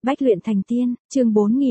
Bách luyện thành tiên, chương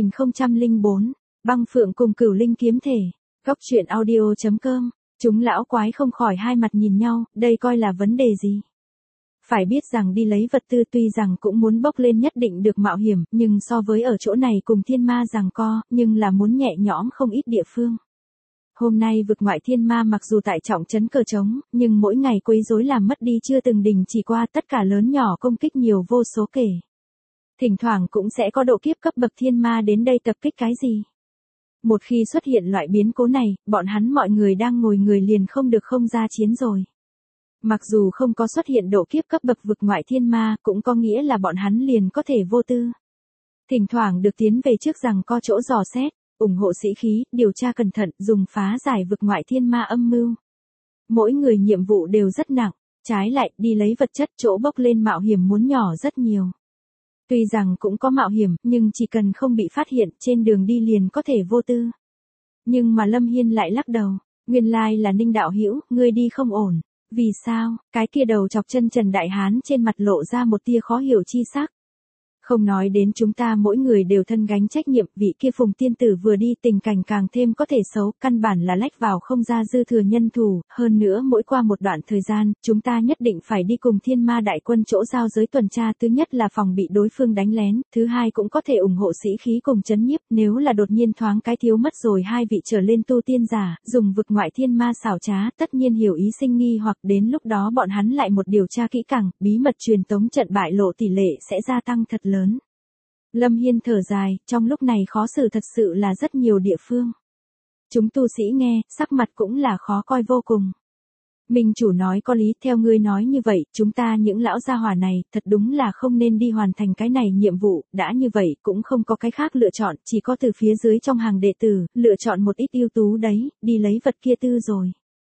4004, băng phượng cùng cửu linh kiếm thể. Góc truyện audio.com, chúng lão quái không khỏi hai mặt nhìn nhau, đây coi là vấn đề gì? Phải biết rằng đi lấy vật tư tuy rằng cũng muốn bốc lên nhất định được mạo hiểm, nhưng so với ở chỗ này cùng thiên ma giằng co, nhưng là muốn nhẹ nhõm không ít địa phương. Hôm nay vực ngoại thiên ma mặc dù tại trọng trấn cờ trống, nhưng mỗi ngày quấy rối làm mất đi chưa từng đình chỉ qua, tất cả lớn nhỏ công kích nhiều vô số kể. Thỉnh thoảng cũng sẽ có độ kiếp cấp bậc thiên ma đến đây tập kích cái gì. Một khi xuất hiện loại biến cố này, bọn hắn mọi người đang ngồi người liền không được không ra chiến rồi. Mặc dù không có xuất hiện độ kiếp cấp bậc vực ngoại thiên ma, cũng có nghĩa là bọn hắn liền có thể vô tư. Thỉnh thoảng được tiến về trước rằng có chỗ dò xét, ủng hộ sĩ khí, điều tra cẩn thận, dùng phá giải vực ngoại thiên ma âm mưu. Mỗi người nhiệm vụ đều rất nặng, trái lại đi lấy vật chất chỗ bốc lên mạo hiểm muốn nhỏ rất nhiều. Tuy rằng cũng có mạo hiểm, nhưng chỉ cần không bị phát hiện, trên đường đi liền có thể vô tư. Nhưng mà Lâm Hiên lại lắc đầu, nguyên lai là Ninh đạo hữu, ngươi đi không ổn. Vì sao? Cái kia đầu chọc chân Trần Đại Hán trên mặt lộ ra một tia khó hiểu chi sắc. Không nói đến chúng ta mỗi người đều thân gánh trách nhiệm, vị kia Phùng tiên tử vừa đi tình cảnh càng thêm có thể xấu, căn bản là lách vào không ra dư thừa nhân thủ, hơn nữa mỗi qua một đoạn thời gian, chúng ta nhất định phải đi cùng thiên ma đại quân chỗ giao giới tuần tra, thứ nhất là phòng bị đối phương đánh lén, thứ hai cũng có thể ủng hộ sĩ khí cùng chấn nhiếp, nếu là đột nhiên thoáng cái thiếu mất rồi hai vị trở lên tu tiên giả, dùng vực ngoại thiên ma xảo trá, tất nhiên hiểu ý sinh nghi hoặc đến lúc đó bọn hắn lại một điều tra kỹ càng, bí mật truyền tống trận bại lộ tỷ lệ sẽ gia tăng thật lớn. Lâm Hiên thở dài, trong lúc này khó xử thật sự là rất nhiều địa phương. Chúng tu sĩ nghe, sắc mặt cũng là khó coi vô cùng. Minh chủ nói có lý, theo ngươi nói như vậy, chúng ta những lão gia hỏa này, thật đúng là không nên đi hoàn thành cái này nhiệm vụ, đã như vậy, cũng không có cái khác lựa chọn, chỉ có từ phía dưới trong hàng đệ tử, lựa chọn một ít ưu tú đấy, đi lấy vật kia tư rồi.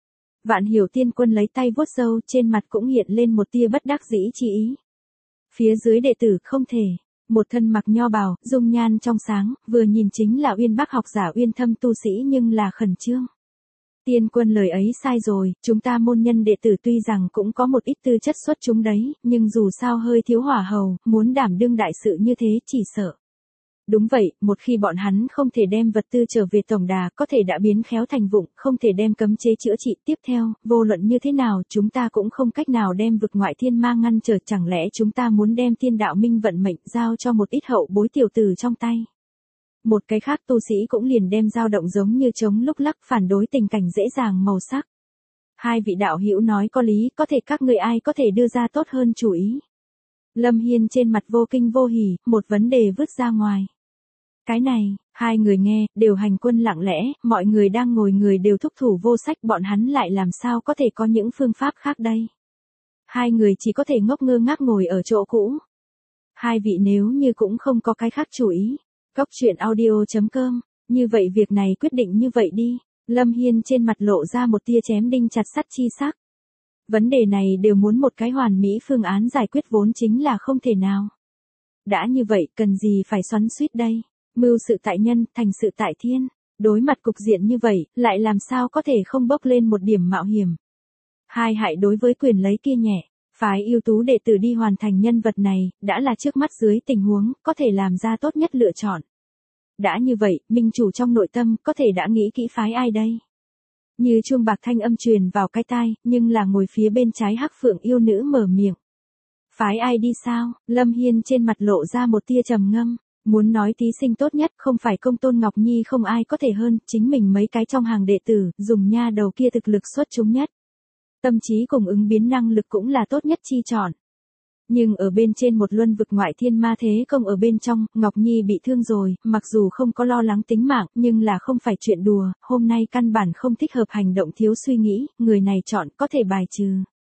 Vạn Hiểu Tiên Quân lấy tay vuốt râu, trên mặt cũng hiện lên một tia bất đắc dĩ chi ý. Phía dưới đệ tử không thể. Một thân mặc nho bào, dung nhan trong sáng, vừa nhìn chính là Uyên Bác học giả uyên thâm tu sĩ nhưng là khẩn trương. Tiên Quân lời ấy sai rồi, chúng ta môn nhân đệ tử tuy rằng cũng có một ít tư chất xuất chúng đấy, nhưng dù sao hơi thiếu hỏa hầu, muốn đảm đương đại sự như thế chỉ sợ. Đúng vậy, một khi bọn hắn không thể đem vật tư trở về tổng đà, có thể đã biến khéo thành vụng, không thể đem cấm chế chữa trị. Tiếp theo, vô luận như thế nào, chúng ta cũng không cách nào đem vực ngoại thiên ma ngăn trở, chẳng lẽ chúng ta muốn đem thiên đạo minh vận mệnh giao cho một ít hậu bối tiểu tử trong tay. Một cái khác tu sĩ cũng liền đem dao động giống như trống lúc lắc, phản đối tình cảnh dễ dàng màu sắc. Hai vị đạo hữu nói có lý, có thể các người ai có thể đưa ra tốt hơn chủ ý. Lâm Hiên trên mặt vô kinh vô hỉ, một vấn đề vứt ra ngoài. Cái này, hai người nghe, đều hành quân lặng lẽ, mọi người đang ngồi người đều thúc thủ vô sách, bọn hắn lại làm sao có thể có những phương pháp khác đây. Hai người chỉ có thể ngốc ngơ ngác ngồi ở chỗ cũ. Hai vị nếu như cũng không có cái khác chủ ý. Góc truyện audio.com, như vậy việc này quyết định như vậy đi. Lâm Hiên trên mặt lộ ra một tia chém đinh chặt sắt chi sắc. Vấn đề này đều muốn một cái hoàn mỹ phương án giải quyết vốn chính là không thể nào. Đã như vậy, cần gì phải xoắn xuýt đây? Mưu sự tại nhân, thành sự tại thiên. Đối mặt cục diện như vậy, lại làm sao có thể không bốc lên một điểm mạo hiểm. Hai hại đối với quyền lấy kia nhẹ, phái ưu tú đệ tử đi hoàn thành nhân vật này, đã là trước mắt dưới tình huống, có thể làm ra tốt nhất lựa chọn. Đã như vậy, minh chủ trong nội tâm, có thể đã nghĩ kỹ phái ai đây? Như chuông bạc thanh âm truyền vào cái tai, nhưng là ngồi phía bên trái Hắc Phượng yêu nữ mở miệng. Phái ai đi sao? Lâm Hiên trên mặt lộ ra một tia trầm ngâm. Muốn nói thí sinh tốt nhất không phải Công Tôn Ngọc Nhi không ai có thể hơn, chính mình mấy cái trong hàng đệ tử, dùng nha đầu kia thực lực xuất chúng nhất. Tâm trí cùng ứng biến năng lực cũng là tốt nhất chi chọn. Nhưng ở bên trên một luân vực ngoại thiên ma thế công ở bên trong, Ngọc Nhi bị thương rồi, mặc dù không có lo lắng tính mạng, nhưng là không phải chuyện đùa, hôm nay căn bản không thích hợp hành động thiếu suy nghĩ, người này chọn có thể bài trừ.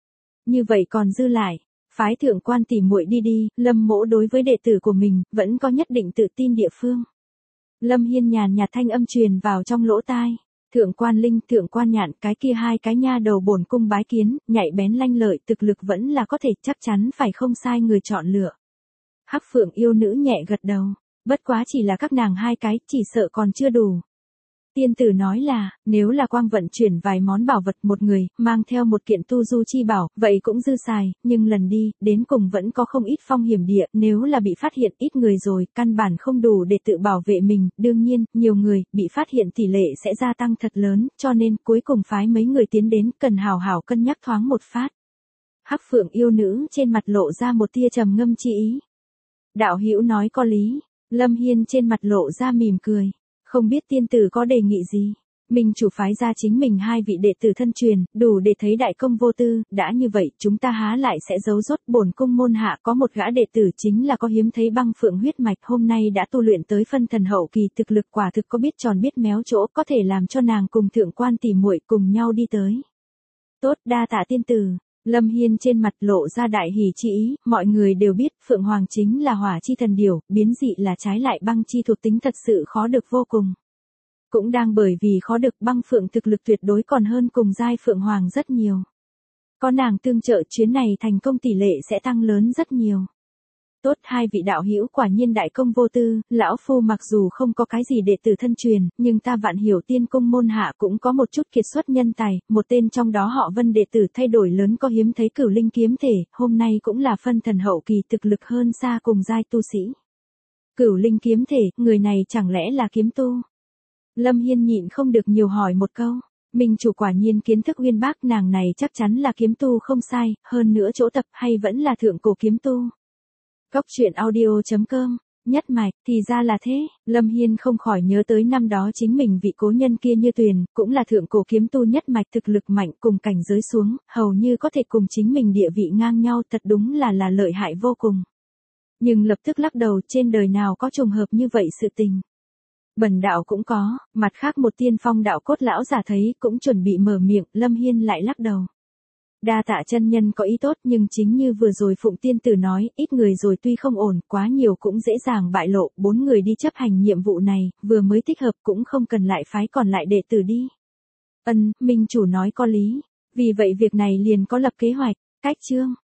Như vậy còn dư lại. Phái thượng quan tỉ muội đi đi, Lâm mỗ đối với đệ tử của mình, vẫn có nhất định tự tin địa phương. Lâm Hiên nhàn nhạt thanh âm truyền vào trong lỗ tai. Thượng quan Linh, thượng quan Nhạn, cái kia hai cái nha đầu bổn cung bái kiến, nhạy bén lanh lợi, thực lực vẫn là có thể, chắc chắn phải không sai người chọn lựa. Hắc Phượng yêu nữ nhẹ gật đầu, bất quá chỉ là các nàng hai cái, chỉ sợ còn chưa đủ. Tiên tử nói là, nếu là quang vận chuyển vài món bảo vật một người, mang theo một kiện tu du chi bảo, vậy cũng dư xài, nhưng lần đi, đến cùng vẫn có không ít phong hiểm địa, nếu là bị phát hiện ít người rồi, căn bản không đủ để tự bảo vệ mình, đương nhiên, nhiều người, bị phát hiện tỷ lệ sẽ gia tăng thật lớn, cho nên, cuối cùng phái mấy người tiến đến, cần hào hảo cân nhắc thoáng một phát. Hắc Phượng yêu nữ trên mặt lộ ra một tia trầm ngâm chi ý. Đạo hữu nói có lý, Lâm Hiên trên mặt lộ ra mỉm cười. Không biết tiên tử có đề nghị gì? Minh chủ phái ra chính mình hai vị đệ tử thân truyền, đủ để thấy đại công vô tư, đã như vậy chúng ta há lại sẽ giấu rốt. Bổn cung môn hạ có một gã đệ tử chính là có hiếm thấy băng phượng huyết mạch, hôm nay đã tu luyện tới phân thần hậu kỳ, thực lực quả thực có biết tròn biết méo chỗ, có thể làm cho nàng cùng thượng quan tỷ muội cùng nhau đi tới. Tốt, đa tạ tiên tử. Lâm Hiên trên mặt lộ ra đại hỉ chi ý, mọi người đều biết Phượng Hoàng chính là hỏa chi thần điểu, biến dị là trái lại băng chi thuộc tính, thật sự khó được vô cùng. Cũng đang bởi vì khó được, băng phượng thực lực tuyệt đối còn hơn cùng giai Phượng Hoàng rất nhiều. Có nàng tương trợ, chuyến này thành công tỷ lệ sẽ tăng lớn rất nhiều. Tốt, hai vị đạo hữu quả nhiên đại công vô tư, lão phu mặc dù không có cái gì đệ tử thân truyền, nhưng ta Vạn Hiểu Tiên cung môn hạ cũng có một chút kiệt xuất nhân tài, một tên trong đó họ Vân đệ tử thay đổi lớn, có hiếm thấy cửu linh kiếm thể, hôm nay cũng là phân thần hậu kỳ, thực lực hơn xa cùng giai tu sĩ. Cửu linh kiếm thể, người này chẳng lẽ là kiếm tu? Lâm Hiên nhịn không được nhiều hỏi một câu. Minh chủ quả nhiên kiến thức uyên bác, nàng này chắc chắn là kiếm tu không sai, hơn nữa chỗ tập hay vẫn là thượng cổ kiếm tu. Góc truyện audio.com, nhất mạch, thì ra là thế, Lâm Hiên không khỏi nhớ tới năm đó chính mình vị cố nhân kia Như Tuyền, cũng là thượng cổ kiếm tu nhất mạch, thực lực mạnh, cùng cảnh giới xuống, hầu như có thể cùng chính mình địa vị ngang nhau, thật đúng là lợi hại vô cùng. Nhưng lập tức lắc đầu, trên đời nào có trùng hợp như vậy sự tình. Bần đạo cũng có, mặt khác một tiên phong đạo cốt lão giả thấy, cũng chuẩn bị mở miệng, Lâm Hiên lại lắc đầu. Đa tạ chân nhân có ý tốt, nhưng chính như vừa rồi Phụng tiên tử nói, ít người rồi tuy không ổn, quá nhiều cũng dễ dàng bại lộ, 4 người đi chấp hành nhiệm vụ này, vừa mới thích hợp, cũng không cần lại phái còn lại đệ tử đi. Minh chủ nói có lý, vì vậy việc này liền có lập kế hoạch, cách chương.